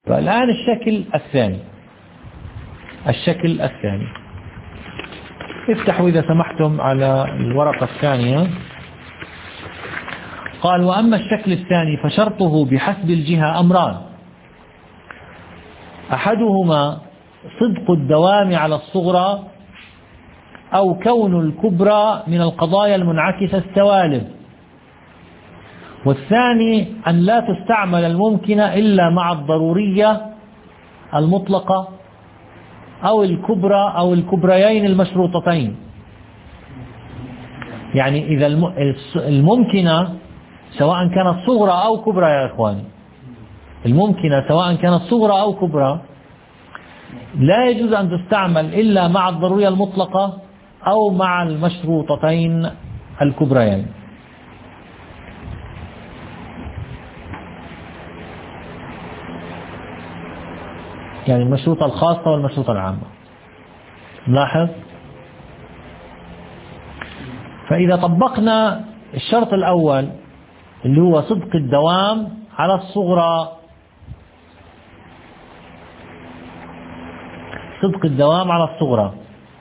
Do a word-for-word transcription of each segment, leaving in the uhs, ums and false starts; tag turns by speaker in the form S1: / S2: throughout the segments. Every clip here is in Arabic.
S1: فالآن الشكل الثاني الشكل الثاني افتحوا إذا سمحتم على الورقة الثانية. قال: وأما الشكل الثاني فشرطه بحسب الجهة أمران: أحدهما صدق الدوام على الصغرى أو كون الكبرى من القضايا المنعكسة السوالب، والثاني أن لا تستعمل الممكنة إلا مع الضرورية المطلقة أو الكبرى أو الكبريين المشروطتين. يعني إذا الممكنة سواء كانت صغرى أو كبرى يا إخواني، الممكنة سواء كانت صغرى أو كبرى لا يجوز أن تستعمل إلا مع الضرورية المطلقة أو مع المشروطتين الكبريين. يعني المشروطة الخاصة والمشروطة العامة. نلاحظ، فإذا طبقنا الشرط الأول اللي هو صدق الدوام على الصغرى، صدق الدوام على الصغرى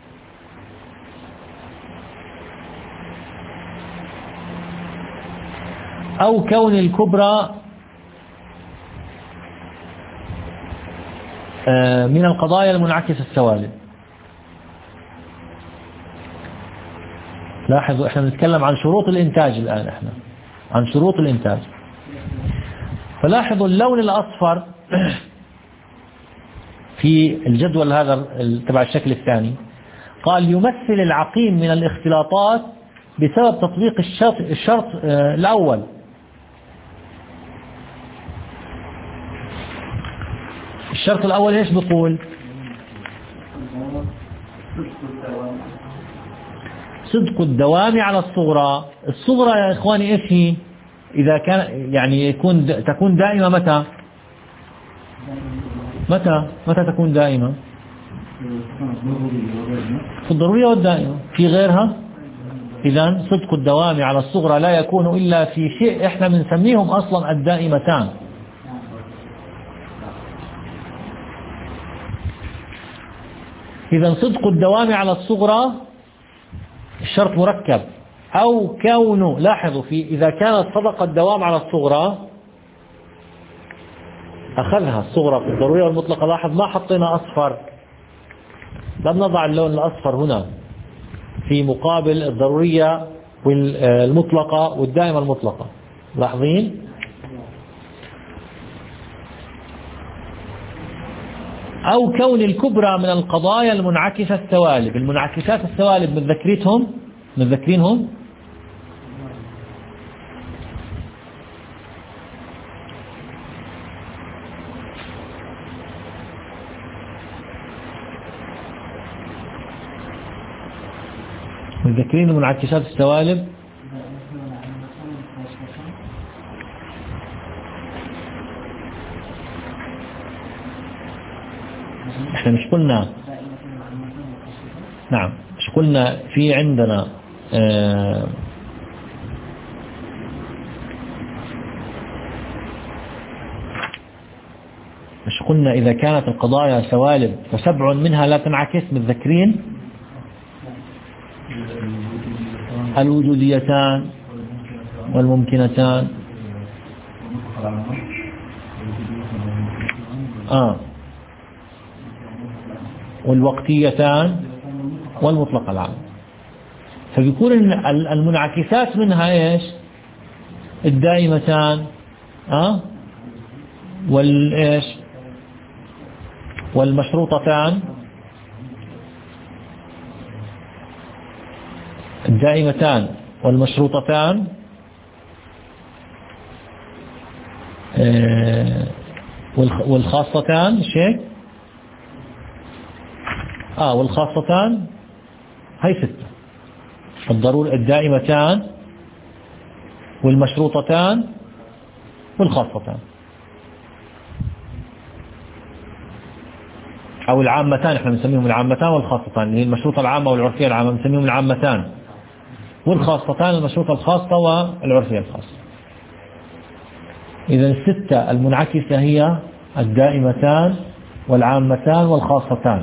S1: أو كون الكبرى من القضايا المنعكسة السوالب. لاحظوا احنا نتكلم عن شروط الإنتاج الآن، احنا عن شروط الإنتاج. فلاحظوا اللون الأصفر في الجدول هذا تبع الشكل الثاني، قال: يمثل العقيم من الاختلاطات بسبب تطبيق الشرط, الشرط الأول. الشرط الأول ايش بيقول؟ صدق الدوام على الصغرى. الصغرى يا إخواني ايش هي؟ إذا كان يعني يكون تكون دائمة متى؟ متى متى تكون دائمة؟ في الضرورية والدائمة، في غيرها. إذن صدق الدوام على الصغرى لا يكون إلا في شيء احنا بنسميهم أصلا الدائمتان. إذن صدق الدوام على الصغرى الشرط مركب أو كونه، لاحظوا، في إذا كانت صدق الدوام على الصغرى أخذها الصغرى في الضرورية والمطلقة. لاحظ ما حطينا أصفر، لم نضع اللون الأصفر هنا في مقابل الضرورية والمطلقة والدائمة المطلقة. لاحظين؟ أو كون الكبرى من القضايا المنعكسة السوالب. المنعكسات السوالب متذكريتهم متذكرينهم متذكرين المنعكسات السوالب؟ احنا مش قلنا، نعم مش قلنا في عندنا اه مش قلنا إذا كانت القضايا سوالب فسبع منها لا تنعكس؟ متذكرين؟ الوجوديتان والممكنتان آه والوقتيتان والمطلق العام. فبيكون المنعكسات منها ايش؟ الدائمتان اه والايش والمشروطتان. الدائمتان والمشروطتان آه والخاصتان شيء اه والخاصتان هي ستة: الضروري الدائمتان والمشروطتان والخاصتان، او العامتان. احنا بنسميهم العامتان والخاصتان، اللي هي المشروطة العامة والعرفية العامة بنسميهم العامتان، والخاصتان المشروطة الخاصة والعرفية الخاصة. إذا الستة المنعكسة هي الدائمتان والعامتان والخاصتان.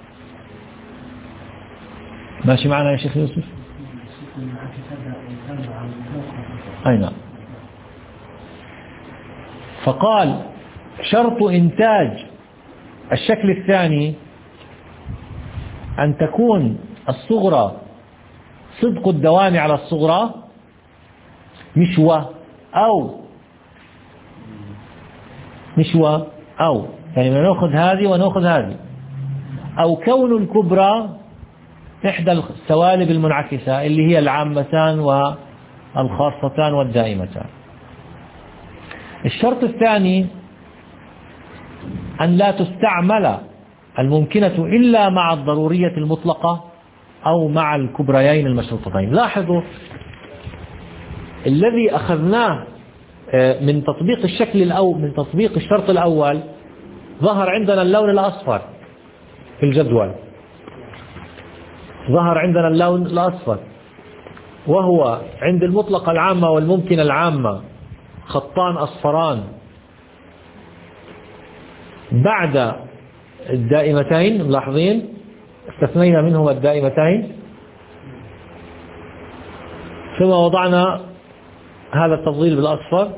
S1: ماشي معنا يا شيخ يوسف؟ أي نعم. فقال شرط إنتاج الشكل الثاني أن تكون الصغرى صدق الدوام على الصغرى مشوى أو مشوى أو يعني نأخذ هذه ونأخذ هذه، أو كون الكبرى إحدى السوالب المنعكسة اللي هي العامتان والخاصتان والدائمتان. الشرط الثاني أن لا تستعمل الممكنة إلا مع الضرورية المطلقة أو مع الكبريين المشروطتين. لاحظوا الذي أخذناه من تطبيق الشكل الأول، من تطبيق الشرط الأول، ظهر عندنا اللون الأصفر في الجدول، ظهر عندنا اللون الأصفر، وهو عند المطلقة العامة والممكنة العامة خطان أصفران بعد الدائمتين. ملاحظين استثنينا منهما الدائمتين، ثم وضعنا هذا التفضيل بالأصفر،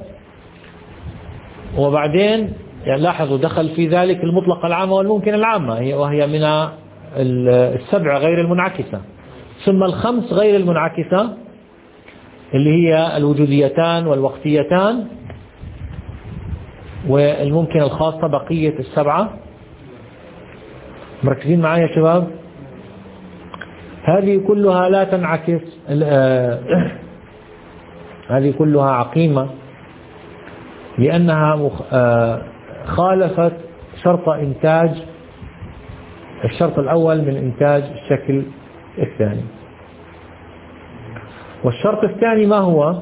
S1: وبعدين يعني لاحظوا دخل في ذلك المطلقة العامة والممكنة العامة وهي من السبع غير المنعكسة، ثم الخمس غير المنعكسة اللي هي الوجوديتان والوقتيتان والممكنة الخاصة بقية السبعة. مركزين معايا يا شباب؟ هذه كلها لا تنعكس، هذه كلها عقيمة لأنها خالفت شرط إنتاج الشرط الأول من إنتاج الشكل الثاني. والشرط الثاني ما هو؟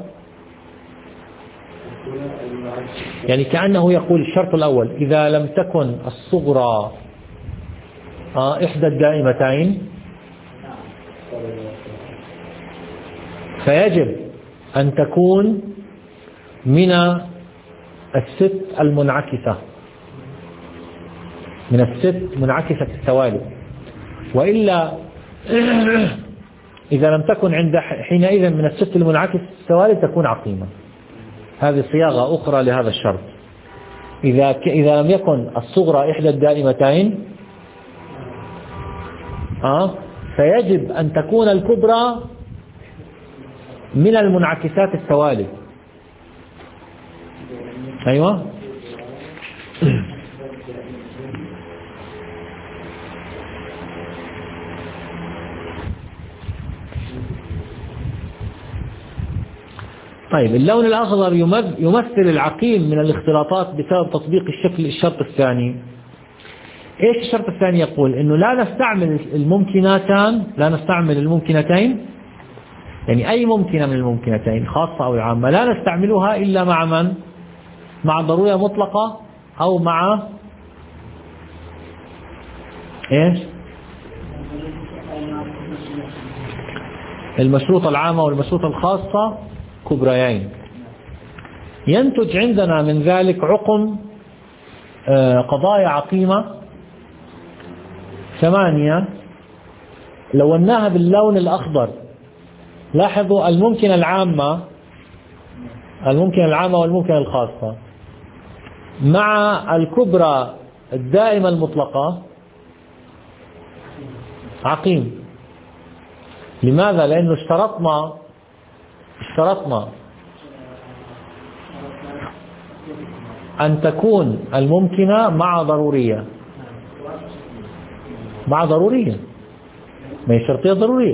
S1: يعني كأنه يقول الشرط الأول إذا لم تكن الصغرى إحدى الدائمتين فيجب أن تكون من الست المنعكسة، من الست منعكسة السوالب، وإلا إذا لم تكن عند حينئذ من الست المنعكسة السوالب تكون عقيمة. هذه صياغة أخرى لهذا الشرط. إذا إذا لم يكن الصغرى إحدى الدائمتين آه فيجب أن تكون الكبرى من المنعكسات السوالب. أيوة. طيب اللون الأخضر يمثل العقيم من الاختلاطات بسبب تطبيق الشكل الشرط الثاني. ايش الشرط الثاني؟ يقول انه لا نستعمل الممكنتان، لا نستعمل الممكنتين، يعني اي ممكنة من الممكنتين خاصة او عامة لا نستعملها الا مع من؟ مع ضرورة مطلقة او مع ايش؟ المشروطة العامة والمشروطة الخاصة كبريين. ينتج عندنا من ذلك عقم قضايا عقيمة ثمانية لوناها باللون الأخضر. لاحظوا الممكنة العامة، الممكنة العامة والممكنة الخاصة مع الكبرى الدائمة المطلقة عقيم. لماذا؟ لأنه اشترطنا اشترطنا أن تكون الممكنة مع ضرورية، مع ضرورية، ما هي شرطية ضرورية.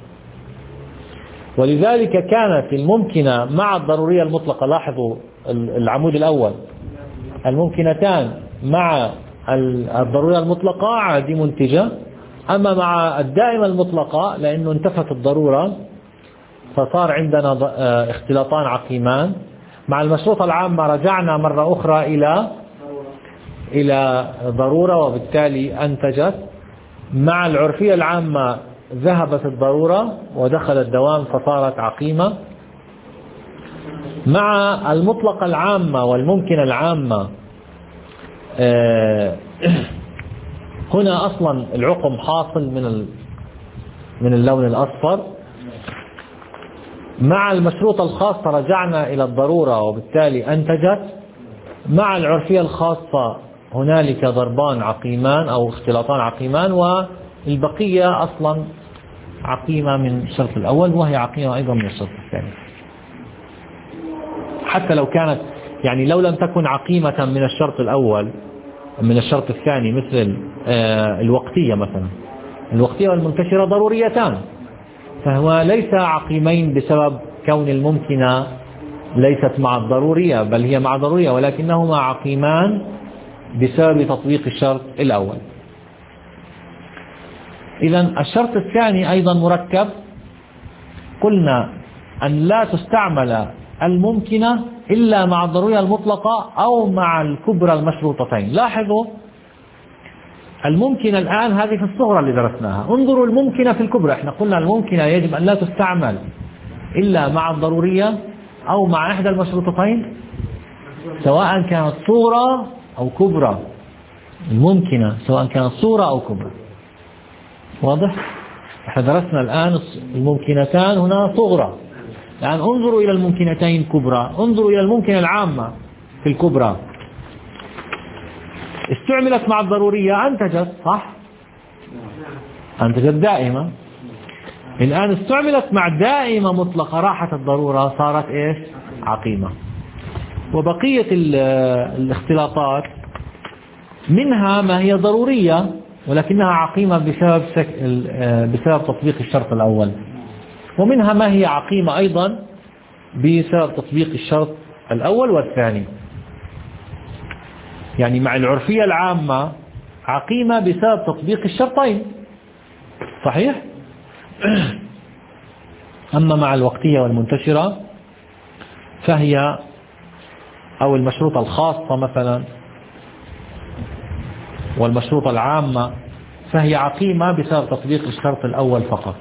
S1: ولذلك كانت الممكنة مع الضرورية المطلقة. لاحظوا العمود الأول، الممكنتان مع الضرورية المطلقة عادي منتجة، أما مع الدائمة المطلقة لأنه انتفت الضرورة فصار عندنا اختلاطان عقيمان. مع المشروطة العامة رجعنا مرة أخرى إلى إلى ضرورة وبالتالي أنتجت. مع العرفية العامة ذهبت الضرورة ودخل الدوام فصارت عقيمة. مع المطلقة العامة والممكنة العامة هنا أصلا العقم حاصل من من اللون الأصفر. مع المشروطة الخاصة رجعنا إلى الضرورة وبالتالي أنتجت. مع العرفية الخاصة هنالك ضربان عقيمان أو اختلاطان عقيمان، والبقية أصلا عقيمة من الشرط الأول وهي عقيمة أيضا من الشرط الثاني. حتى لو كانت يعني لو لم تكن عقيمة من الشرط الأول من الشرط الثاني، مثل الوقتية مثلا، الوقتية والمنتشرة ضروريتان، فهو ليس عقيمين بسبب كون الممكنة ليست مع الضرورية، بل هي مع ضرورية، ولكنهما عقيمان بسبب تطبيق الشرط الأول. إذن الشرط الثاني أيضا مركب. قلنا أن لا تستعمل الممكنة إلا مع الضرورية المطلقة أو مع الكبرى المشروطتين. لاحظوا الممكنة الآن هذه في الصغرى اللي درسناها، انظروا الممكنة في الكبرى. احنا قلنا الممكنة يجب أن لا تستعمل إلا مع الضرورية أو مع إحدى المشروطتين سواء كانت صغرى أو كبرى. الممكنة سواء كانت صغرى أو كبرى. واضح؟ احنا درسنا الآن الممكنتان هنا صغرى. الآن انظروا إلى الممكنتين كبرى، انظروا إلى الممكنة العامة في الكبرى. استعملت مع الضرورية أنتجت، صح؟ أنتجت دائمة. الآن استعملت مع دائمة مطلقة، راحت الضرورة، صارت إيش؟ عقيمة. وبقية الاختلاطات منها ما هي ضرورية ولكنها عقيمة بسبب بسبب تطبيق الشرط الأول، ومنها ما هي عقيمة أيضا بسبب تطبيق الشرط الأول والثاني. يعني مع العرفية العامة عقيمة بسبب تطبيق الشرطين، صحيح؟ أما مع الوقتية والمنتشرة فهي أو المشروطة الخاصة مثلا والمشروطة العامة فهي عقيمة بسبب تطبيق الشرط الأول فقط.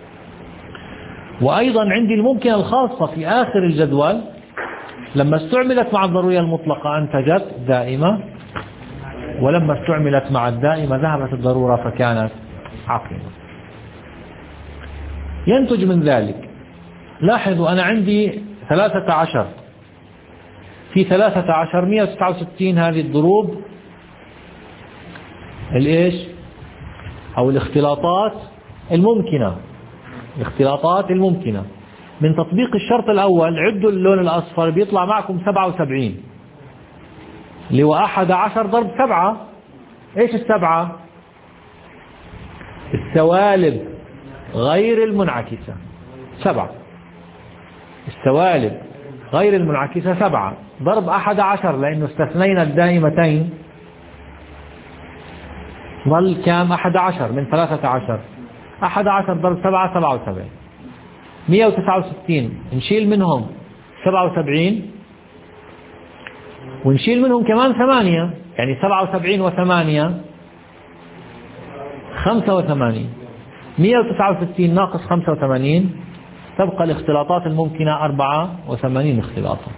S1: وأيضا عندي الممكنة الخاصة في آخر الجدول، لما استعملت مع الضرورية المطلقة أنتجت دائمة، ولما استعملت مع الدائمة ذهبت الضرورة فكانت عقيمة. ينتج من ذلك، لاحظوا أنا عندي ثلاثة عشر في ثلاثة عشر مئة وتسعة وستين، هذه الضروب الإيش أو الاختلاطات الممكنة، الاختلاطات الممكنة من تطبيق الشرط الأول. عدوا اللون الأصفر بيطلع معكم سبعة وسبعين، اللي هو أحد عشر ضرب سبعة. إيش السبعة؟ السوالب غير المنعكسة سبعة، السوالب غير المنعكسة سبعة ضرب أحد عشر، لأنه استثنينا الدائمتين ظل كام؟ أحد عشر من ثلاثة عشر. أحد عشر ضرب سبعة سبعة وسبعين. مئة وتسعة وستين نشيل منهم سبعة وسبعين ونشيل منهم كمان ثمانية، يعني سبعة وسبعين وثمانية خمسة وثمانين. مئة وتسعة وستين ناقص خمسة وثمانين تبقى الاختلاطات الممكنة أربعة وثمانين اختلاطا،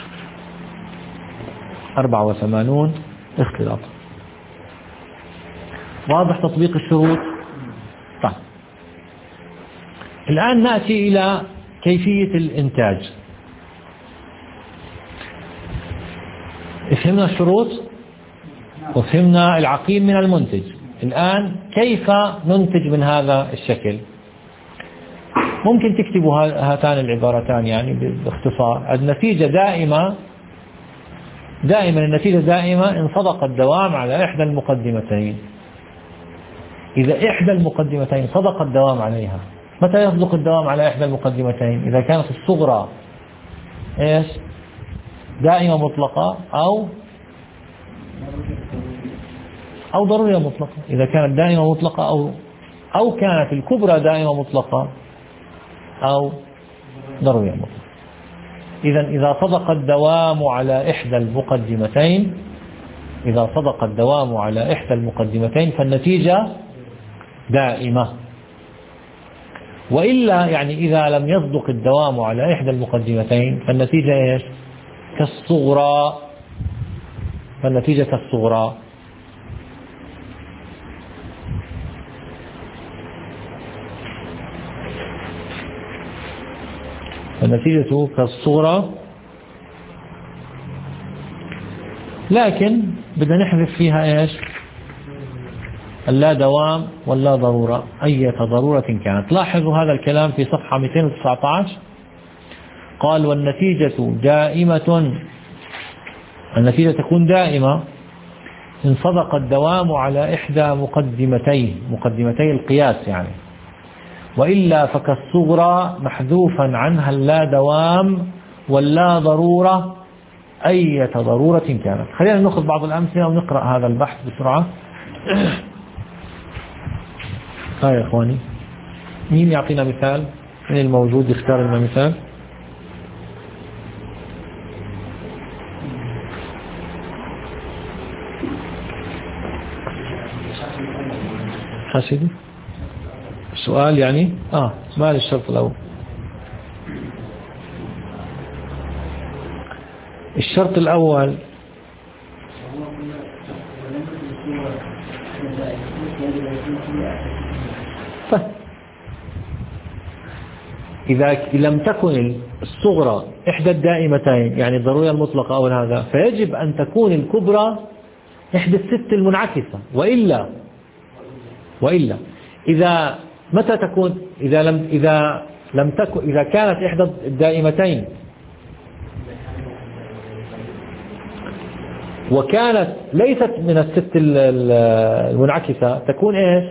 S1: أربعة وثمانون اختلاطا. واضح تطبيق الشروط؟ طيب الآن نأتي إلى كيفية الإنتاج. فهمنا الشروط وفهمنا العقيم من المنتج. الآن كيف ننتج من هذا الشكل؟ ممكن تكتبوا هاتان العبارتان يعني باختصار. النتيجة دائمة، دائما النتيجة دائمة إن صدق الدوام على إحدى المقدمتين. إذا إحدى المقدمتين صدق الدوام عليها. متى يصدق الدوام على إحدى المقدمتين؟ إذا كانت الصغرى إيش؟ دائمة مطلقة أو أو ضرورية مطلقة. إذا كانت دائمة مطلقة أو أو كانت الكبرى دائمة مطلقة أو ضرورية مطلقة. إذا إذا صدق الدوام على إحدى المقدمتين إذا صدق الدوام على إحدى المقدمتين فالنتيجة دائمة. وإلا يعني إذا لم يصدق الدوام على إحدى المقدمتين فالنتيجة إيش؟ كالصغرى. فالنتيجة الصغرى. فالنتيجة كالصغرى، لكن بدنا نحذف فيها إيش؟ اللا دوام واللا ضرورة، أي ضرورة كانت. لاحظوا هذا الكلام في صفحة مئتين وتسعة عشر، قال والنتيجة دائمة، النتيجة تكون دائمة إن صدق الدوام على إحدى مقدمتين مقدمتي القياس يعني، وإلا فكالصغرى محذوفا عنها اللا دوام واللا ضرورة أي ضرورة كانت. خلينا نأخذ بعض الأمثلة ونقرأ هذا البحث بسرعة. ها يا إخواني، مين يعطينا مثال؟ من الموجود يختار لنا مثال؟ حسيدي السؤال يعني آه ما الشرط الأول؟ الشرط الأول إذا لم تكن الصغرى إحدى الدائمتين يعني الضرورية المطلقة أو هذا، فيجب أن تكون الكبرى إحدى الست المنعكسة، وإلا وإلا إذا متى تكون إذا لم إذا لم تكن إذا كانت إحدى الدائمتين وكانت ليست من الست المنعكسة تكون إيش؟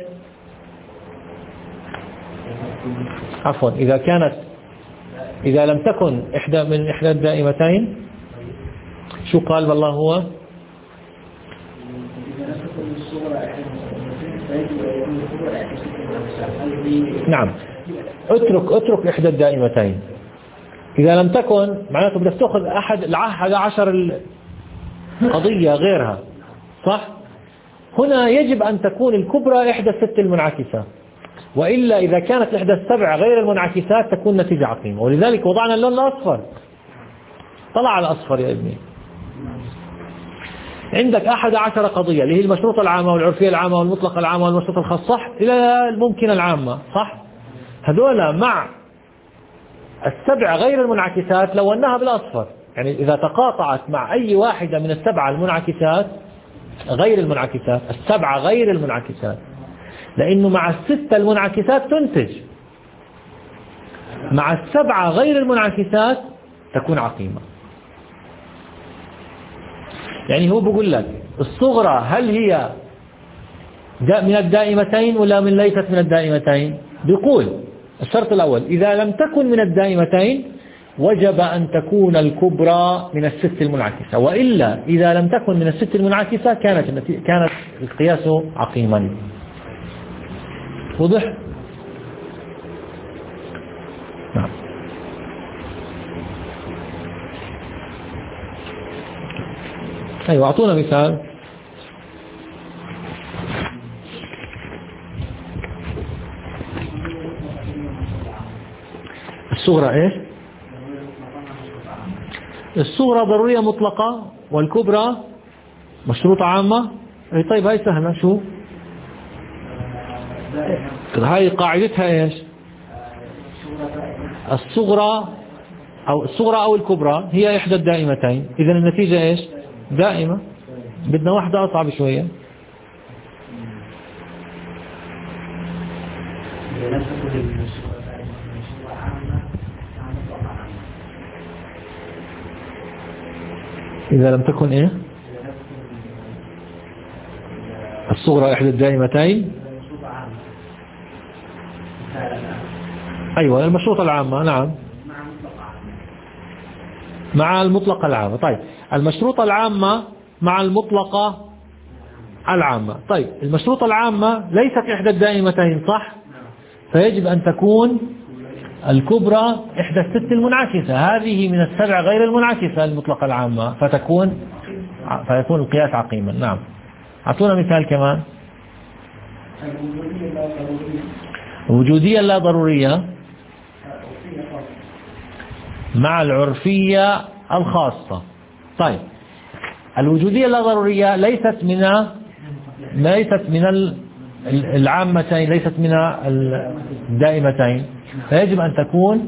S1: عفوا إذا كانت إذا لم تكن إحدى من إحدى الدائمتين، شو قال والله هو؟ نعم، اترك اترك إحدى الدائمتين. إذا لم تكن معناته بدك تأخذ أحد الأحد عشر قضية غيرها، صح؟ هنا يجب أن تكون الكبرى إحدى الست المنعكسة، وإلا إذا كانت إحدى السبع غير المنعكسات تكون نتيجة عقيمة. ولذلك وضعنا اللون الأصفر. طلع على الأصفر يا ابني. عندك أحد عشر قضية اللي هي المشروطة العامة والعرفية العامة والمطلقة العامة والمشروطة الخاصة، صح؟ إلى الممكنة العامة، صح؟ هذولا مع السبع غير المنعكسات لوناها بالأصفر، يعني إذا تقاطعت مع أي واحدة من السبعة المنعكسات غير المنعكسات، السبعة غير المنعكسات، لأنه مع الستة المنعكسات تنتج، مع السبعة غير المنعكسات تكون عقيمة. يعني هو بقول لك الصغرى هل هي من الدائمتين ولا من ليست من الدائمتين؟ بيقول الشرط الأول إذا لم تكن من الدائمتين وجب أن تكون الكبرى من الست المنعكسة، وإلا إذا لم تكن من الست المنعكسة كانت كانت القياس عقيما. وضح؟ نعم. أيوة، أعطونا مثال. الصغرى إيش؟ الصغرى ضرورية مطلقة والكبرى مشروطة عامة. أي طيب هاي سهلة. شو هاي قاعدتها إيش؟ الصغرى أو الصغرى أو الكبرى هي إحدى الدائمتين، إذن النتيجة إيش؟ دائمة. بدنا واحدة أصعب شوية. إذا لم تكن إيه؟ الصغرى إحدى الدائمتين. أيوة، المشروطة العامة. نعم، مع المطلقة العامة. طيب المشروطة العامة مع المطلقة العامة. طيب المشروطة العامة ليست إحدى الدائمتين، صح؟ فيجب أن تكون الكبرى إحدى الست المنعكسة، هذه من السبع غير المنعكسة المطلقة العامة، فتكون فيكون القياس عقيما. نعم. أعطونا مثال كمان. وجودية لا ضرورية مع العرفية الخاصة. طيب الوجودية اللا ضرورية ليست من ليست من العامتين، ليست من الدائمتين، فيجب أن تكون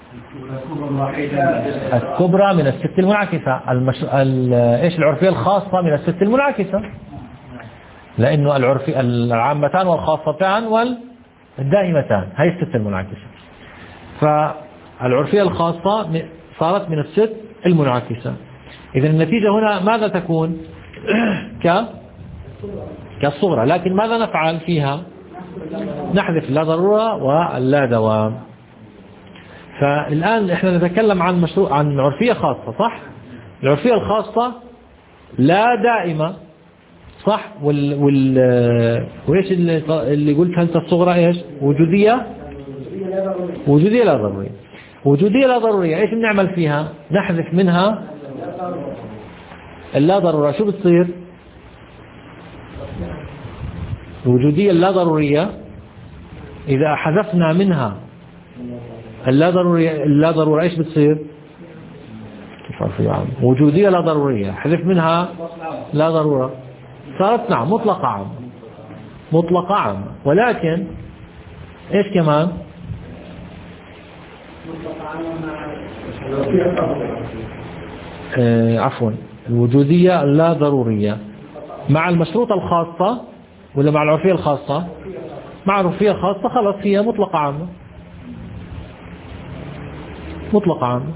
S1: الكبرى من الست المنعكسة. المش... ال... إيش العرفية الخاصة من الست المنعكسة، لأنه العرفي العامتان والخاصتان والدائمتان هي الست المنعكسة، فالعرفية الخاصة صارت من الست المنعكسة. إذا النتيجة هنا ماذا تكون؟ ك كالصغرى، لكن ماذا نفعل فيها؟ نحذف اللا ضرورة واللا دوام. فالآن احنا نتكلم عن مشروع عن عرفية خاصة، صح؟ العرفية الخاصة لا دائمة، صح؟ وال وال وايش اللي, اللي قلت انت الصغرى ايش؟ وجودية وجودية لا ضرورية. وجودية لا ضرورية ايش بنعمل فيها؟ نحذف منها اللا ضرورة. شو بتصير؟ الوجودية اللا ضرورية إذا حذفنا منها اللا ضرورية اللا ضرورة ايش بتصير؟ كيف عرفية عام؟ وجودية لا ضرورية حذف منها لا ضرورة، صارت نعم مطلقة عام، مطلقة عام. ولكن ايش كمان؟ آه عفوا الوجودية اللا ضرورية مع المشروطة الخاصة ولا مع العرفية الخاصة؟ مع العرفية الخاصة خلص هي مطلقة عامة، مطلقة عامة.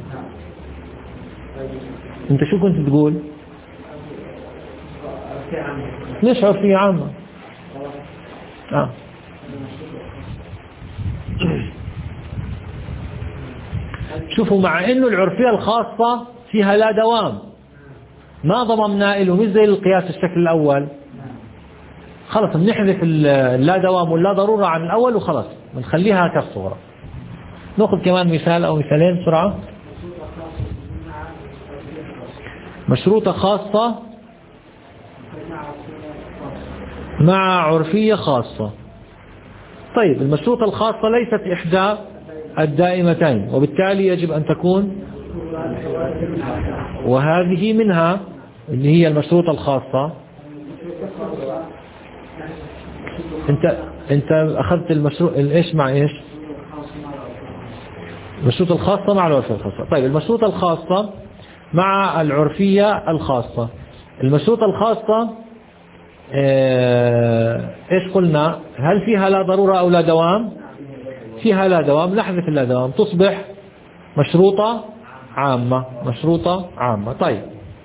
S1: انت شو كنت تقول؟ ليش عرفية عامة؟ آه. شوفوا، مع انه العرفية الخاصة فيها لا دوام ما ضممنا له، مش زي القياس الشكل الاول، خلص بنحذف اللا دوام واللا ضرورة عن الاول وخلص بنخليها كالصورة. ناخذ كمان مثال او مثالين بسرعة. مشروطة خاصة مع عرفية خاصة. طيب المشروطة الخاصة ليست إحدى الدائمتين، وبالتالي يجب أن تكون، وهذه منها اللي هي المشروطة الخاصة. انت انت اخذت المشروط الايش مع ايش؟ المشروطة الخاصة مع العرفية الخاصة. طيب المشروطة الخاصة مع العرفية الخاصة. المشروطة الخاصة اه ايش قلنا؟ هل فيها لا ضرورة او لا دوام؟ فيها لا دوام، نحذف اللا دوام تصبح مشروطة عامة، مشروطة عامة. طيب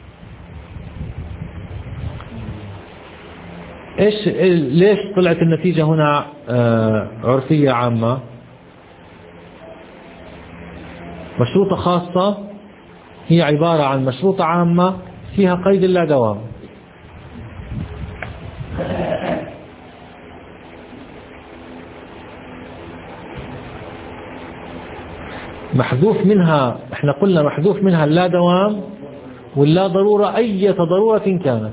S1: ايش ليش طلعت النتيجة هنا اه عرفية عامة؟ مشروطة خاصة هي عبارة عن مشروطة عامة فيها قيد اللا دوام. محذوف منها، احنا قلنا محذوف منها اللا دوام واللا ضرورة أي ضرورة كانت.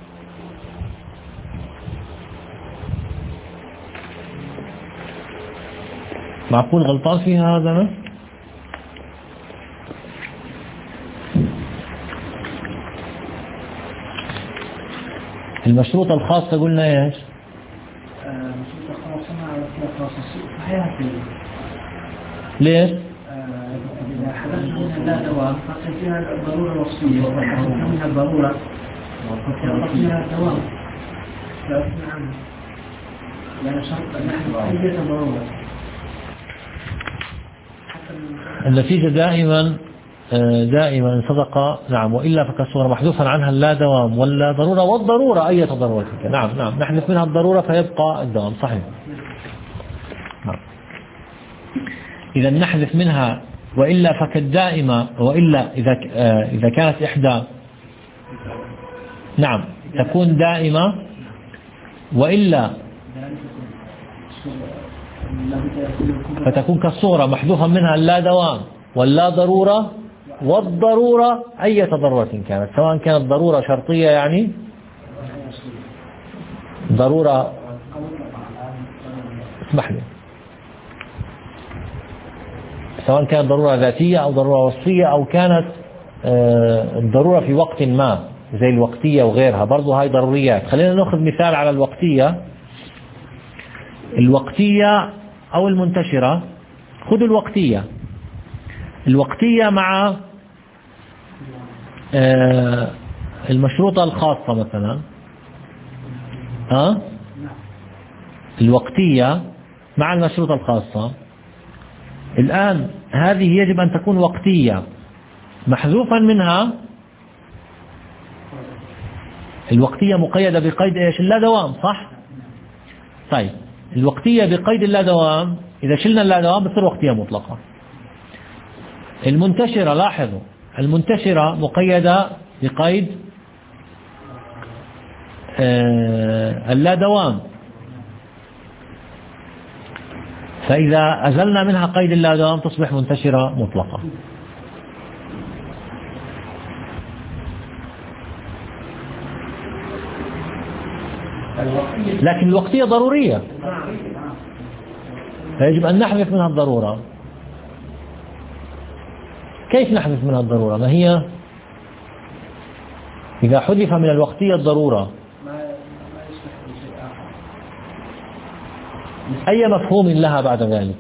S1: معقول غلطان فيها هذا أنا؟ المشروطة الخاصة قلنا ايش؟
S2: مشروطة خاصة مع عرفية خاصة صحيح.
S1: ليش؟
S2: إذا حدثنا منها لا دوام فقد فيها الضرورة الوصفية، وإذا حدثنا منها الضرورة فقد فيها الدوام. نعم، يعني شرط أن نحن أي ضرورة.
S1: النتيجة دائما دائما صدق. نعم، وإلا فكالصورة محذوفا عنها اللا دوام ولا ضرورة، والضرورة أي ضرورة. نعم نعم نحذف منها الضرورة فيبقى الدوام. صحيح. نعم. إذا نحذف منها وإلا فكالدائمة، وإلا إذا إذا كانت إحدى نعم تكون دائمة، وإلا فتكون كالصورة محذوفا منها اللا دوام واللا ضرورة والضرورة أي ضرورة كانت، سواء كانت ضرورة شرطية يعني ضرورة، اسمح لي، سواء كانت ضرورة ذاتية أو ضرورة وصفية أو كانت الضرورة في وقت ما، زي الوقتية وغيرها، برضو هاي ضروريات. خلينا نأخذ مثال على الوقتية. الوقتية أو المنتشرة، خذوا الوقتية. الوقتية مع آه المشروطة الخاصة مثلا، ها؟ الوقتية مع المشروطة الخاصة. الآن هذه يجب أن تكون وقتية، محذوفا منها الوقتية مقيدة بقيد إيش؟ اللا دوام، صح؟ طيب الوقتية بقيد اللا دوام، إذا شلنا اللا دوام بتصير وقتية مطلقة. المنتشرة، لاحظوا المنتشرة مقيدة بقيد آه اللا دوام، فإذا أزلنا منها قيد اللا دوام تصبح منتشرة مطلقة. لكن الوقتية ضرورية، فيجب أن نحذف منها الضرورة. كيف نحذف منها الضرورة؟ ما هي إذا حذف من الوقتية الضرورة أي مفهوم لها بعد ذلك؟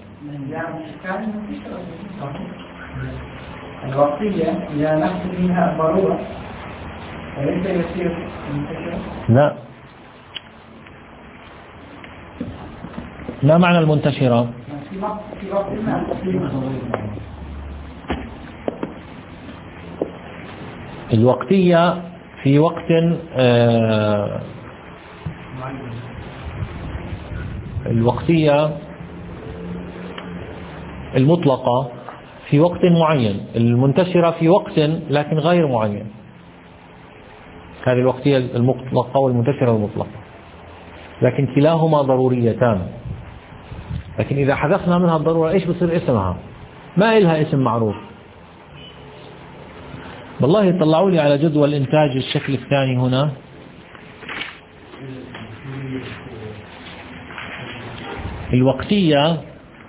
S2: الوقتية إذا نحذف منها الضرورة فليس يصير منتشرا؟
S1: لا، ما معنى المنتشرة؟
S2: في وقت ما
S1: الوقتية في وقت آه الوقتية المطلقة في وقت معين، المنتشرة في وقت لكن غير معين. هذه الوقتية المطلقة والمنتشرة المطلقة، لكن كلاهما ضروريتان. لكن إذا حذفنا منها الضرورة إيش بصير اسمها؟ ما إلها اسم معروف. والله طلعوا لي على جدول الإنتاج الشكل الثاني هنا. الوقتية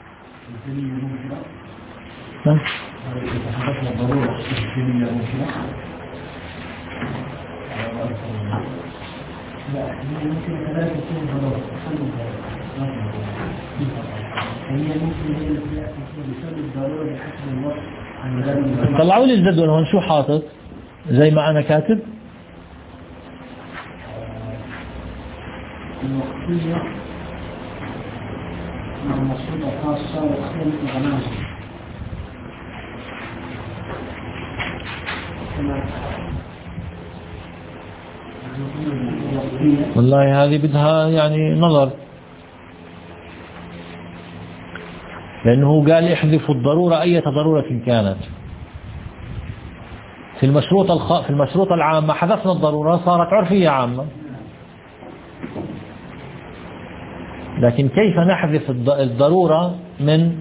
S1: طلعوا لي الجدول هون شو حاطط زي ما أنا كاتب.
S2: الوقتية مع المشروطة الخاصة وأخيرا الغنازل.
S1: والله هذه بدها يعني نظر، لأنه قال احذفوا الضرورة أي ضرورة كانت. في المشروط الخ... في المشروطة العامة حذفنا الضرورة صارت عرفية عامة. لكن كيف نحذف الضرورة من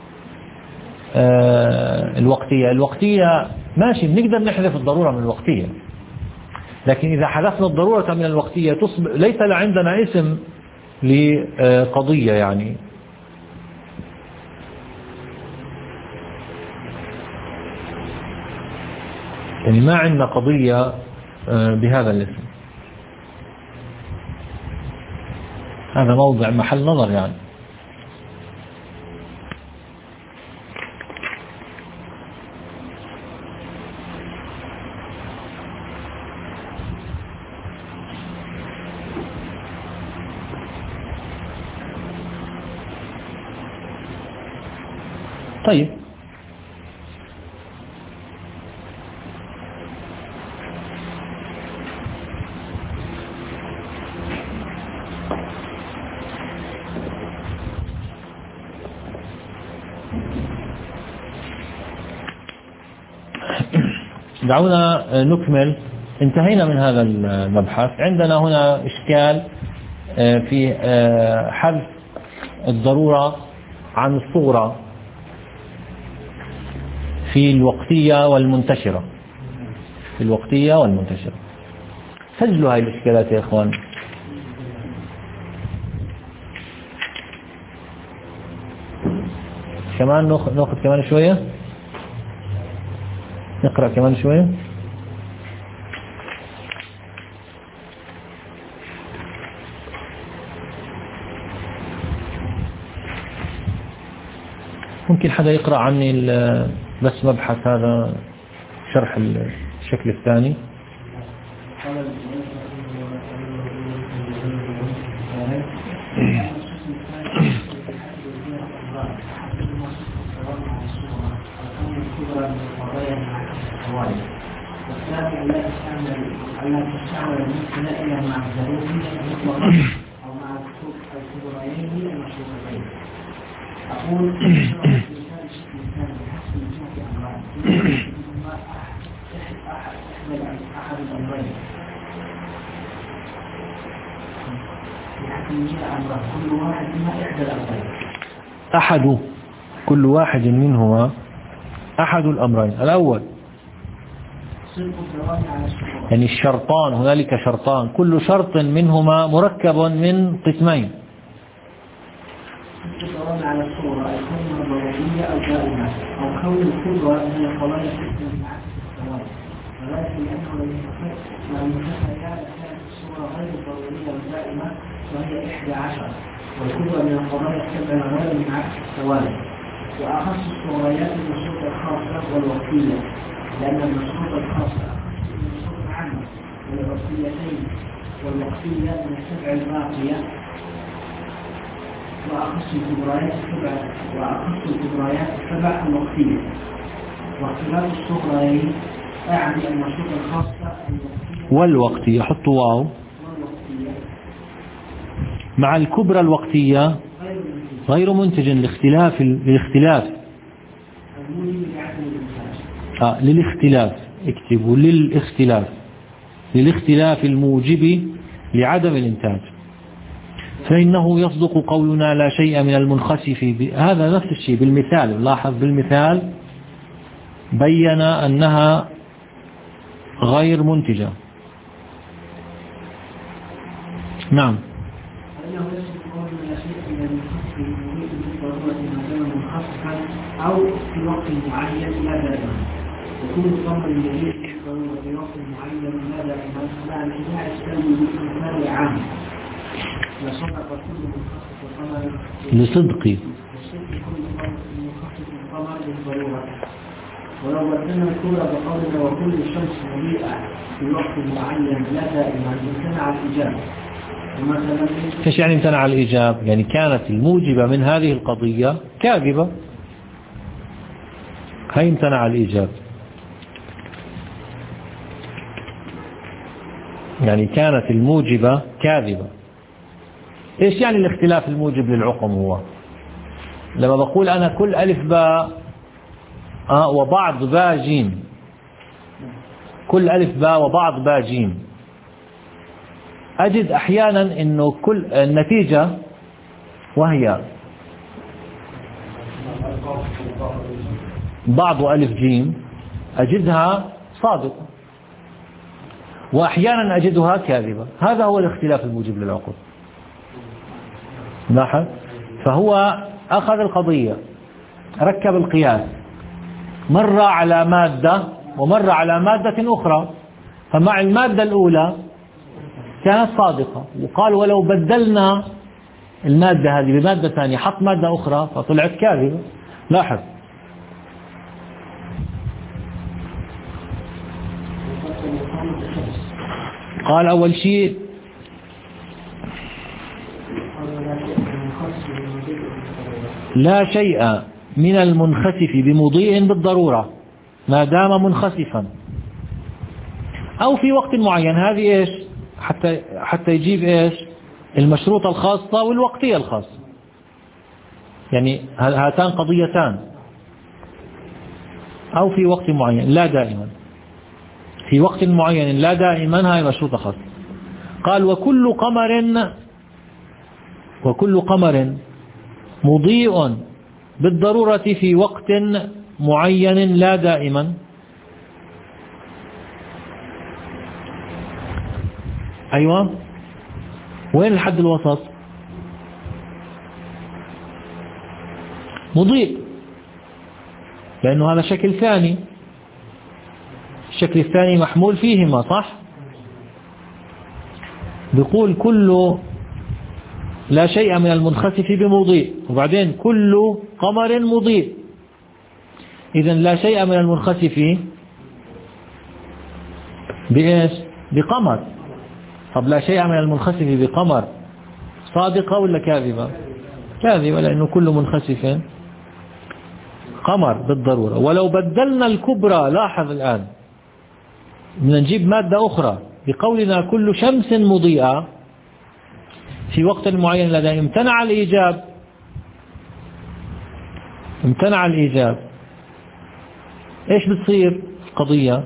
S1: آه الوقتية؟ الوقتية ماشي بنقدر نحذف الضرورة من الوقتية، لكن إذا حذفنا الضرورة من الوقتية تصبح ليس عندنا اسم لقضية، يعني يعني ما عندنا قضية بهذا الاسم. هذا موضع محل نظر يعني. طيب دعونا نكمل. انتهينا من هذا المبحث. عندنا هنا إشكال في حذف الضرورة عن الصغرى في الوقتية والمنتشرة. في الوقتية والمنتشرة سجلوا هاي الإشكالات يا إخوان. كمان نأخذ كمان شوية، نقرأ كمان شوية. ممكن حدا يقرأ عني بس مبحث هذا شرح الشكل الثاني.
S2: والثاني لا تستعمل لا تستعمل الممكن إلا مع الضرورية المطلقة أو مع الكبريين المشروطين. أقول مثال الشكل الثاني بحسب الجهة أمران أحد الأمرين بحسب الجهة أمران كل واحد منها إحدى الأمرين.
S1: أحد كل واحد منهما أحد الأمرين. الأول يعني الشرطان، هنالك شرطان كل شرط منهما مركب من قسمين.
S2: السؤال على الصورة الكونها ضرورية أو دائمة أو كون الكبرى من القضايا الحكمة من عكس السواد، ولكن لأنه لو المكفى كانت الصورة غير ضرورية ودائمة فهي إحدى عشر، والكبرى من القضايا السبع غير من عكس السواد. وأخص الصوريات المشروط الخاصة والوقتية، لأن المشروط الخاصة أخص من المشروط العامة والوقتيتين، والوقتية من السبع الباقية. وأخص الكبريات السبع وأخص الكبريات السبع الوقتية. واختلاف الصغرين أعني المشروط الخاصة
S1: والوقتية، حطوا واو مع الكبرى الوقتية غير منتج لاختلاف الاختلاف آه للاختلاف اكتبوا للاختلاف للاختلاف الموجب لعدم الإنتاج، فإنه يصدق قولنا لا شيء من المنخسف. هذا نفس الشيء بالمثال، لاحظ بالمثال بين أنها غير منتجة. نعم.
S2: أو في وقت معين لا دائما، يكون الضمن الجديد في وقت معين لا دائما مع الإنهاء السلبي بالمثال عام. لصدق كل منخفض القمر
S1: لصدق
S2: لصدق كل منخفض القمر بالضرورة. ولو بدلنا الكبرى بقولنا وكل شمس مضيئة في وقت معين لا دائما امتنع الإجابة.
S1: ايش يعني امتنع الإجابة؟ يعني كانت الموجبة من هذه القضية كاذبة، هي امتنع الإجابة. يعني كانت الموجبة كاذبة. ايش يعني الاختلاف الموجب للعقم؟ هو لما بقول أنا كل ألف باء آه وبعض باء جيم، كل ألف باء وبعض باء جيم، أجد أحيانا أنه كل النتيجة وهي بعض ألف جيم أجدها صادقة، وأحيانا أجدها كاذبة. هذا هو الاختلاف الموجب للعقل. لاحظ، فهو أخذ القضية ركب القياس، مر على مادة ومر على مادة أخرى، فمع المادة الأولى كانت صادقة، وقال ولو بدلنا المادة هذه بمادة ثانية حط مادة أخرى فطلعت كاذبة. لاحظ، قال أول شيء لا شيء من المنخسف بمضيء بالضرورة ما دام منخسفا أو في وقت معين. هذه إيش؟ حتى حتى يجيب إيش؟ المشروطة الخاصة والوقتية الخاصة. يعني هاتان قضيتان. أو في وقت معين لا دائما، في وقت معين لا دائما، هاي مشروطة خاصة. قال وكل قمر وكل قمر مضيء بالضرورة في وقت معين لا دائما. أيوة، وين الحد الوسط؟ مضيء، لأنه هذا شكل ثاني، الشكل الثاني محمول فيهما، صح؟ بيقول كل لا شيء من المنخسف بمضيء، وبعدين كل قمر مضيء. إذا لا شيء من المنخسف بإيش؟ بقمر. طب لا شيء من المنخسف بقمر صادقة ولا كاذبة؟ كاذبة، لأنه كل منخسف قمر بالضرورة. ولو بدلنا الكبرى، لاحظ الآن بدنا نجيب مادة أخرى بقولنا كل شمس مضيئة في وقت معين، لدى امتنع الإيجاب، امتنع الإيجاب، إيش بتصير القضية؟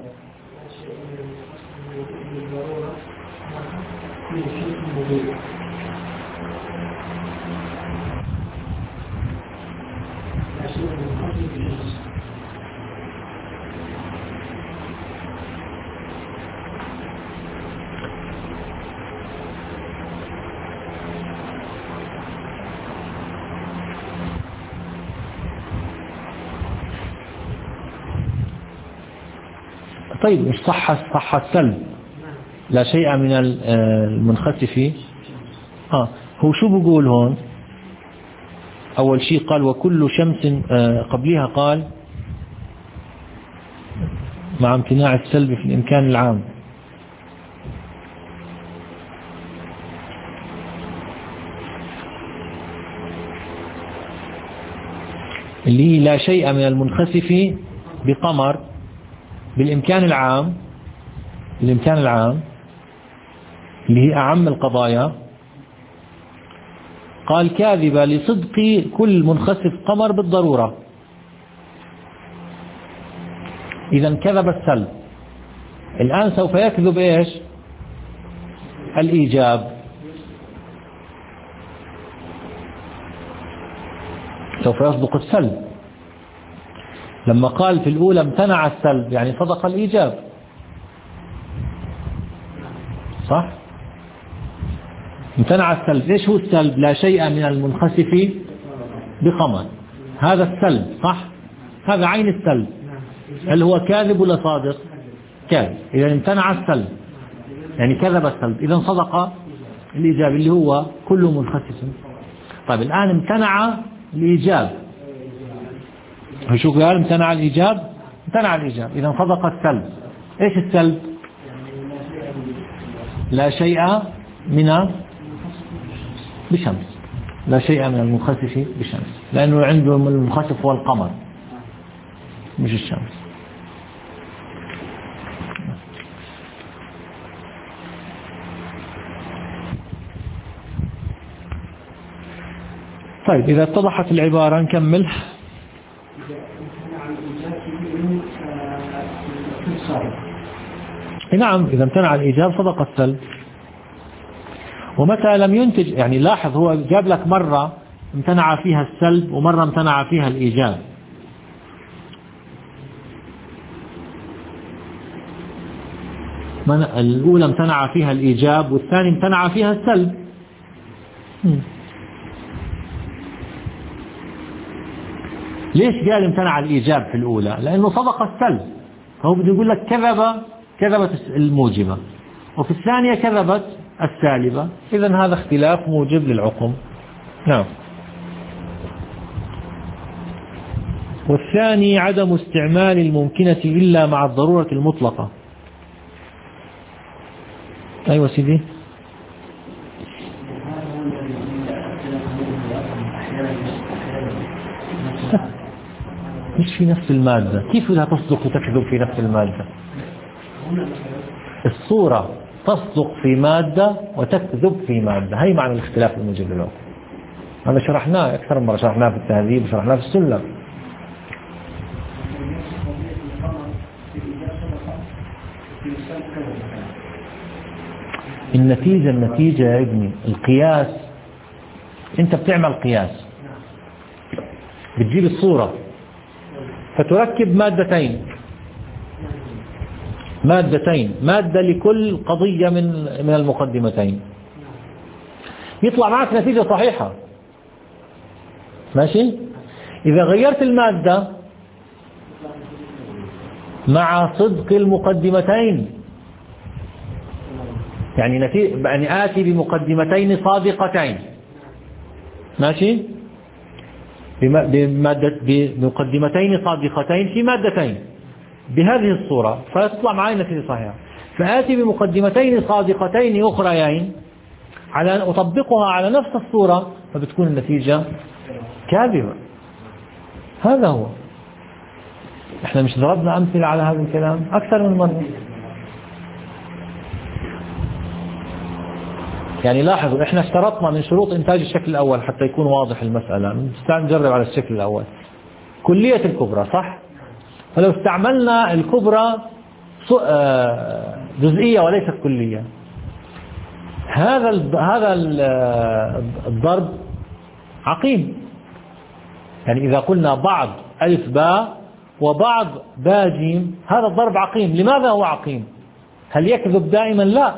S1: طيب مش صح صح السلب لا شيء من المنخسف. آه هو شو بقول هون؟ أول شيء قال وكل شمس، آه قبلها قال مع امتناع السلب في الإمكان العام. اللي هي لا شيء من المنخسف بقمر بالإمكان العام، بالإمكان العام اللي هي أعم القضايا. قال كاذبة لصدق كل منخسف قمر بالضرورة. إذا كذب السلب. الآن سوف يكذب إيش؟ الإيجاب. سوف يصدق السلب. لما قال في الأولى امتنع السلب يعني صدق الإيجاب، صح؟ امتنع السلب. إيش هو السلب؟ لا شيء من المنخسف بقمر، هذا السلب، صح؟ هذا عين السلب. هل هو كاذب ولا صادق؟ كاذب. إذا امتنع السلب يعني كذب السلب، إذا صدق الإيجاب اللي هو كل منخسف. طيب الآن امتنع الإيجاب، شو قال؟ امتنع الإيجاب، امتنع الإيجاب، إذا صدق السلب. إيش السلب؟ لا شيء من بشمس، لا شيء من المنخسف بشمس، لأنه عنده من المنخسف هو القمر مش الشمس. طيب إذا اتضحت العبارة نكمل. نعم إذا امتنع الإيجاب صدق السلب. ومتى لم ينتج، يعني لاحظ هو جاب لك مرة امتنع فيها السلب ومرة امتنع فيها الإيجاب. الأولى امتنع فيها الإيجاب والثاني امتنع فيها السلب. ليش قال امتنع الإيجاب في الأولى؟ لأنه صدق السلب، فهو بده يقول لك كذب كذبت الموجبة، وفي الثانية كذبت السالبة. إذن هذا اختلاف موجب للعقم. نعم. والثاني عدم استعمال الممكنة إلا مع الضرورة المطلقة. أيوة سيدي. مش في نفس المادة، كيف بدها تصدق وتكذب في نفس المادة؟ الصورة تصدق في مادة وتكذب في مادة، هي معنى الاختلاف الموجب للعقم. هذا شرحناه أكثر من مرة، شرحناه في التهذيب وشرحناه في السلم. النتيجة النتيجة يا ابني، القياس، انت بتعمل قياس، بتجيب الصورة فتركب مادتين مادتين مادة لكل قضية من من المقدمتين، يطلع معك نتيجة صحيحة، ماشي. إذا غيرت المادة مع صدق المقدمتين، يعني نتيجة يعني آتي بمقدمتين صادقتين ماشي، بمادة بمقدمتين صادقتين في مادتين بهذه الصورة، فتطلع معي نتيجة صحيحة. فآتي بمقدمتين صادقتين أخريين على أطبقها على نفس الصورة، فبتكون النتيجة كاذبة. هذا هو. احنا مش ضربنا أمثلة على هذا الكلام أكثر من مرة. يعني لاحظوا، احنا اشترطنا من شروط إنتاج الشكل الأول حتى يكون واضح المسألة، نجرب على الشكل الأول كلية الكبرى، صح؟ فلو استعملنا الكبرى جزئية وليست كلية، هذا هذا الضرب عقيم. يعني إذا قلنا بعض ألف باء وبعض باء جيم، هذا الضرب عقيم. لماذا هو عقيم؟ هل يكذب دائما؟ لا،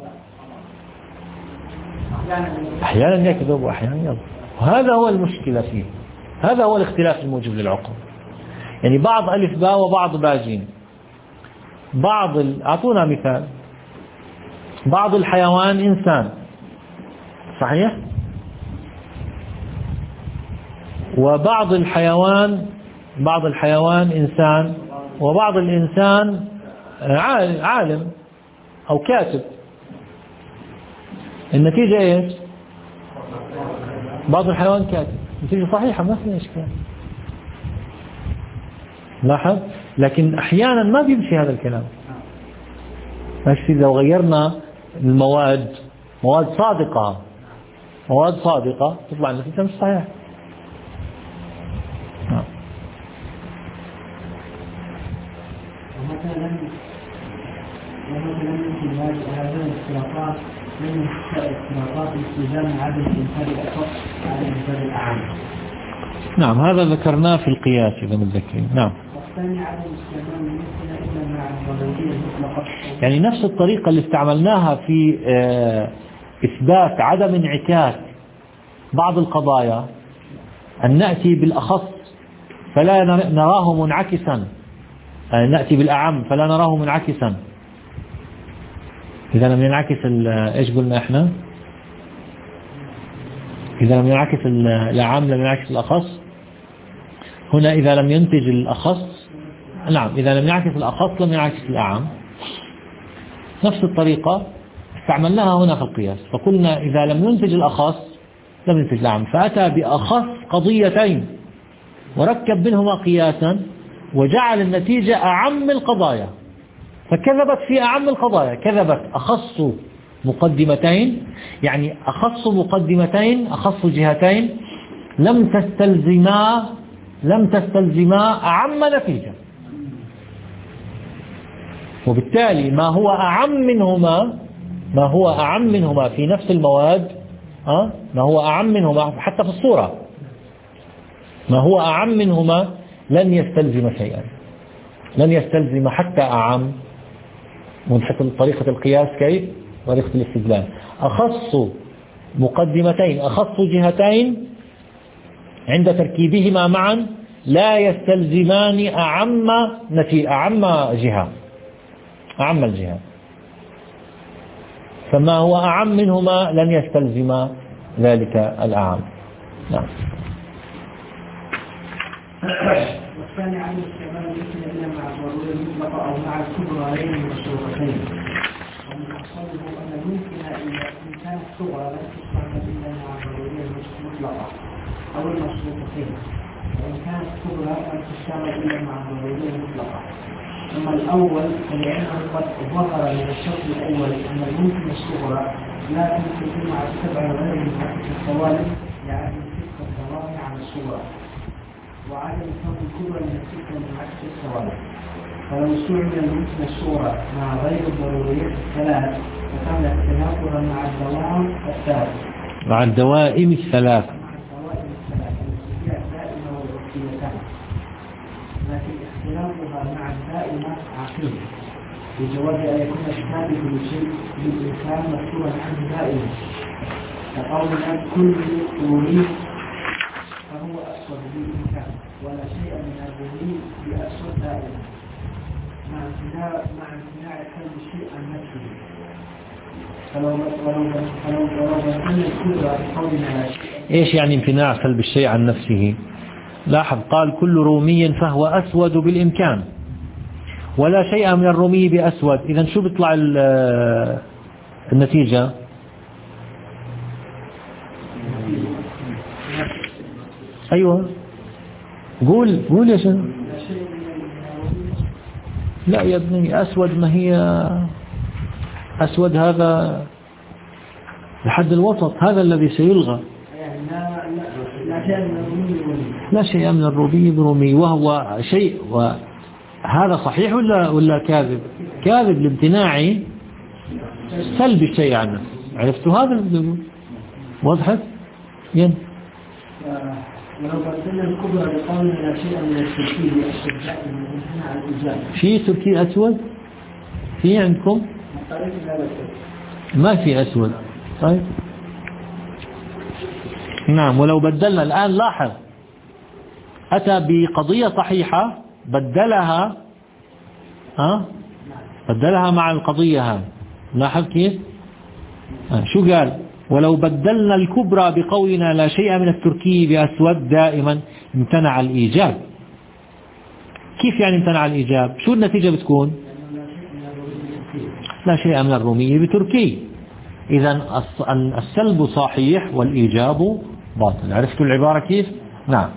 S1: أحيانا يكذب وأحيانا يضرب، وهذا هو المشكلة فيه. هذا هو الاختلاف الموجب للعقل. يعني بعض ألف باء وبعض باء جيم. بعض ال... أعطونا مثال. بعض الحيوان إنسان، صحيح؟ وبعض الحيوان بعض الحيوان إنسان، وبعض الإنسان عالم أو كاتب. النتيجة إيش؟ بعض الحيوان كاتب، النتيجة صحيحة، ما فيها إشكال. لاحظ، لكن أحيانا ما بيمشي هذا الكلام. ماشي، لو غيرنا المواد، مواد صادقة مواد صادقة تطلع النتيجة مش صحيحة.
S2: ومثلا ومثلا مثل هذه الاختلاطات من اختلاطات التزام عدم الإنتاج الأخص على الإنتاج الأعم.
S1: نعم، هذا ذكرناه في القياس إذا متذكرين. نعم.
S2: والثاني عدم استعمال المثل إلا مع الضرورية المطلقة.
S1: يعني نفس الطريقة اللي استعملناها في إثبات عدم انعكاس بعض القضايا، أن نأتي بالأخص فلا نراه منعكسا، أن نأتي بالأعم فلا نراه منعكسا. إذا لم ينعكس إيش قلنا إحنا؟ إذا لم ينعكس الأعم لم ينعكس الأخص. هنا إذا لم ينتج الأخص، نعم، إذا لم ينعكس الأخص لم ينعكس الأعم. نفس الطريقة استعملناها هنا في القياس، فقلنا إذا لم ينتج الأخص لم ينتج الأعم، فأتى بأخص قضيتين وركب بينهما قياسا وجعل النتيجة أعم القضايا، فكذبت في أعم القضايا. كذبت أخص مقدمتين، يعني أخص مقدمتين أخص جهتين لم تستلزما لم تستلزما أعم نتيجة، وبالتالي ما هو أعم منهما ما هو أعم منهما في نفس المواد، أه؟ ما هو أعم منهما حتى في الصورة، ما هو أعم منهما لن يستلزم شيئا، لن يستلزم حتى أعم. ونحط طريقة القياس كيف؟ طريقة الاستدلال. أخص مقدمتين أخص جهتين عند تركيبهما معا لا يستلزمان أعم نتي أعم جهة أعم الجهة، فما هو أعم منهما لن يستلزم ذلك الأعم. نعم.
S2: والثاني عدم استعمال المثل إلا مع الضرورة المطلقة أو مع الكبرى من الشروطين. ومن أقصده أن الممكن إن كانت صغرى لا تستعمل إلا مع الضرورية المطلقة أو المشروطتين، وإن كانت كبرى لا تستعمل إلا مع الضرورية المطلقة. أما الأول فلأنه قد ظهر من الشرط الأول أن الممكن الصغرى لا تمكن مع السبع غير منعكس الصوالح يعني تلك الضرائب على الصغرى، وعدم كون الكبرى من الستة من عكس الصوالح. فلو استعمل الممكن الصورة مع غير الضروريات الثلاث فكان اختلافها مع الدوام الثالث
S1: مع الدوائم الثلاث
S2: مع الدوائم الثلاث التي هي الدائمة والوقتيتان، لكن اختلافها مع الدائمة عقيم بجواز أن يكون الثابت لشيء بالإمكان مكتوبا عنه دائما، كقولنا كل أريد فهو أسود بالإمكان ولا شيء من الظهور بأسود دائما مع امتناع مع امتناع كل شيء عن نفسه. فلو فلو فلو فلو بنينا الكبرى بقولنا لا شيء
S1: إيش يعني امتناع سلب الشيء عن نفسه؟ لاحظ قال كل رومي فهو أسود بالإمكان، ولا شيء من الرومي بأسود. إذا شو بيطلع النتيجة؟ أيوة قول قول يا شيخ. لا يا ابني أسود ما هي أسود، هذا لحد الوسط، هذا الذي سيلغى. لا شيء من الرومي برومي، وهو شيء، وهذا صحيح ولا ولا كاذب؟ كاذب لامتناع سلب الشيء عنه. عرفتوا هذا اللي وضحت؟ ين
S2: ولو بدلنا الكبرى بقولنا لا شيء من التركيب أسود دائما امتناع الإجابة.
S1: في تركي أسود؟ في عندكم؟ ما في أسود. طيب نعم. ولو بدلنا الآن لاحظ أتى بقضية صحيحة بدلها، ها بدلها مع القضية ها. لاحظ كيف؟ شو قال؟ ولو بدلنا الكبرى بقولنا لا شيء من التركيب أسود دائما امتنع الإيجاب. كيف يعني امتنع الإيجاب؟ شو النتيجة بتكون؟ لا شيء من الرومي بتركي. إذا السلب صحيح والإيجاب باطل. عرفتوا العبارة كيف؟ نعم.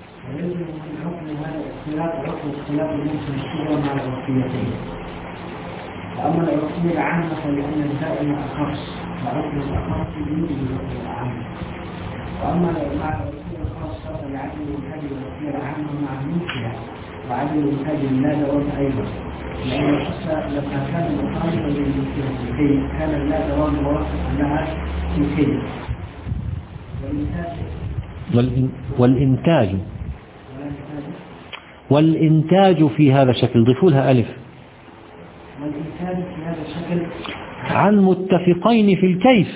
S2: وأما العقوبة العامة فلأن الدائم أخص وعقوبة الأخص يوجد العقوبة العامة. وأما مع العقوبة الخاصة فلعدم الإنتاج العقوبة العامة مع المنكرة وعدم الإنتاج لا دوام أيضا، لأن الأصل لما كان مخالفا للمنكرة كان لا دوام موافقا لها في الكيد.
S1: والإنتاج والإنتاج في هذا الشكل ضيفوا لها ألف.
S2: والإنتاج في هذا الشكل
S1: عن متفقين في الكيف.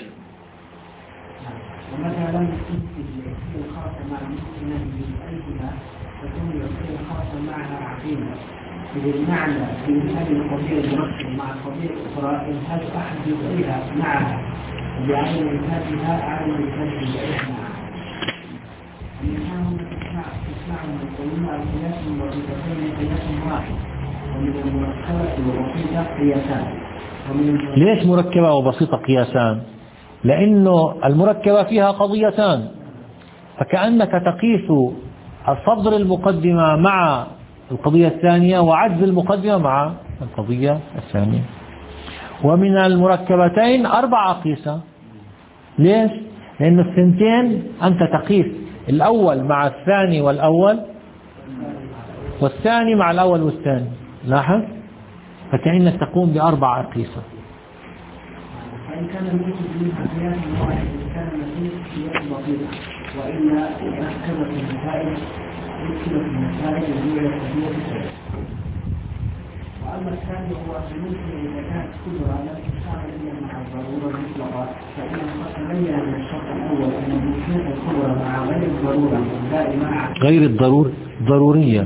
S2: ومتى لم تنتج العقوبة الخاصة مع الممكنة بأيدها تكون العقوبة الخاصة معها عقيمة. إذ المعنى في هذه القضية المركبة مع القضية الأخرى إنتاج أحد جزئيها معها وبعدم إنتاجها عدم إنتاج جزئيها معها. الإنسان تسمع تسمع من الكلمة القياس والوظيفتين قياس واحد، ومن المركبة والبسيطة قياسان.
S1: ليش مركبة وبسيطة قياسان؟ لأنه المركبة فيها قضيتان، فكأنك تقيس صدر المقدمة مع القضية الثانية وعجز المقدمة مع القضية الثانية. ومن المركبتين أربع أقيسة. ليش؟ لأن الثنتين أنت تقيس الأول مع الثاني والأول، والثاني مع الأول والثاني. لاحظ؟ فكأنك تقوم بأربع أقيسة.
S2: فإن كان الموجود منها قياس واحد كان المسيح قياس بسيطة، وإلا ركبت المسائل ركبت المسائل وهي القضية. وأما الثاني هو الممكن إذا كانت كبرى لا تشتغل إلا مع الضرورة المطلقة، فإنه قد تبين من الشرط الأول أن الممكن الكبرى مع غير الضرورة دائما
S1: غير الضرور ضرورية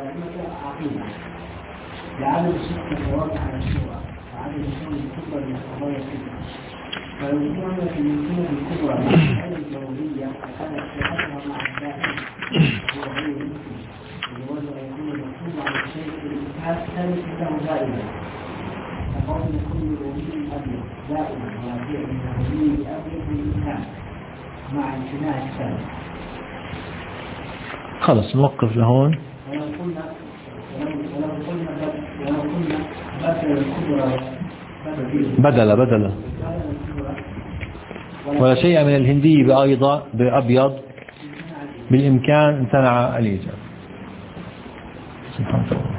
S2: لعدم صدق الجواب على الشورى وعدم الشورى الكبرى من القضايا الكبرى. فالممكن في الممكنة الكبرى مع غير الضرورية فكانت صحتها مع الدائم هو غير ممكن، وجواز أن يكون المحكوم على الشيء في الإنتاج ثالث له دائما، فقول كل رومي أبيض دائما ولا شيء من الرومي أبيض في الإنتاج مع امتناع الثالث.
S1: خلص نوقف لهون.
S2: ولو قلنا ولو قلنا بدل الكبرى
S1: بدل بدل ولا شيء من الهندي بأيضا بأبيض بالإمكان امتنع الإيجاب. سبحان الله.